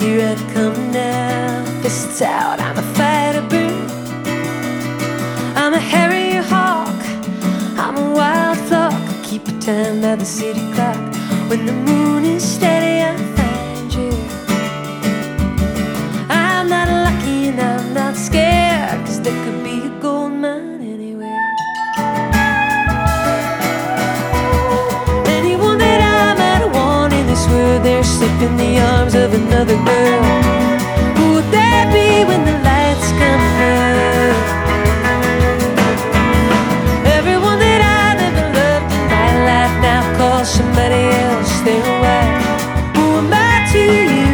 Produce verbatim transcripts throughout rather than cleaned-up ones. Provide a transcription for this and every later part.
Here I come now, fists out, I'm a fighter bird, I'm a harrier hawk, I'm a wild flock. Keep a time by the city clock. When the moon is steady, I find you. I'm not lucky and I'm not scared, 'cause there could be a gold mine anywhere. Anyone that I might want in this world, they're safe in the arms of another girl. Who would that be when the lights come up? Everyone that I've ever loved in my life now calls somebody else their wife. Who am I to you?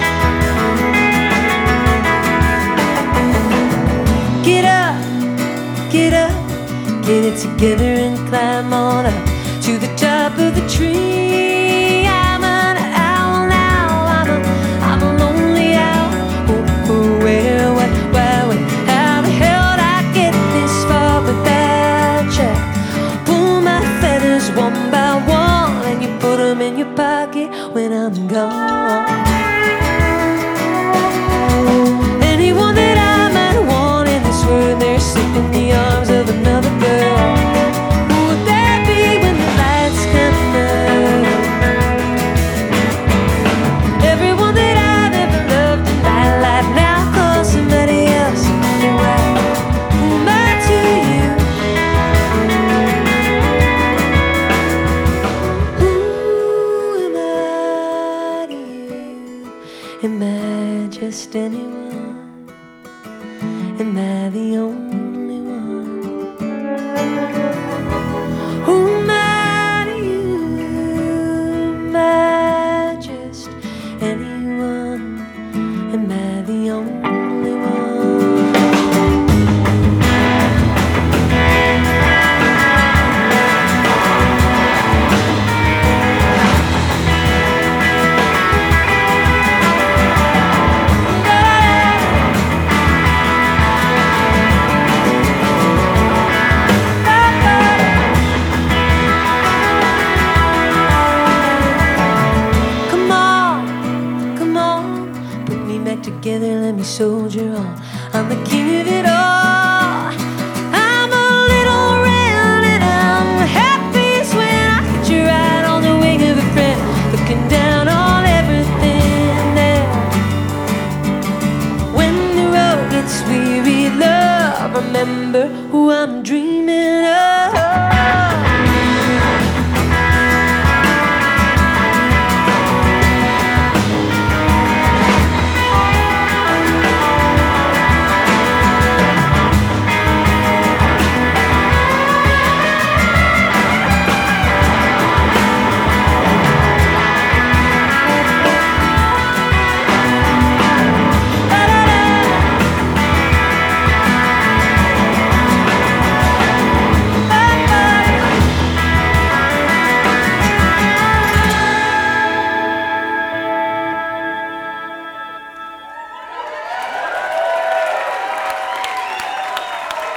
Get up, get up, get it together and climb on up to the top of the tree. I'm an owl now, I'm a, I'm a lonely owl. Oh, oh, where, what, why, wait, how the hell did I get this far without you? Pull my feathers one by one and you put them in your pocket when I'm gone. Anyone that I might want in this world, they're safe in the arms of another girl. Who would that be when the lights come up? Everyone that I've ever loved in my life now calls somebody else their wife. Who am I to you? Who am I to you? Am I just anyone? Am I the only one? Who am I to you? Am I just anyone? Am I the only one? Together, let me soldier on. I'm the king of it all. I'm a little round and I'm happiest when I hit you right on the wing of a friend, looking down on everything there. When the road gets weary, love, remember who I'm dreaming of.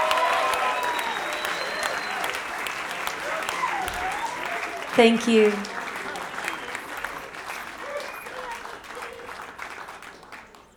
Thank you.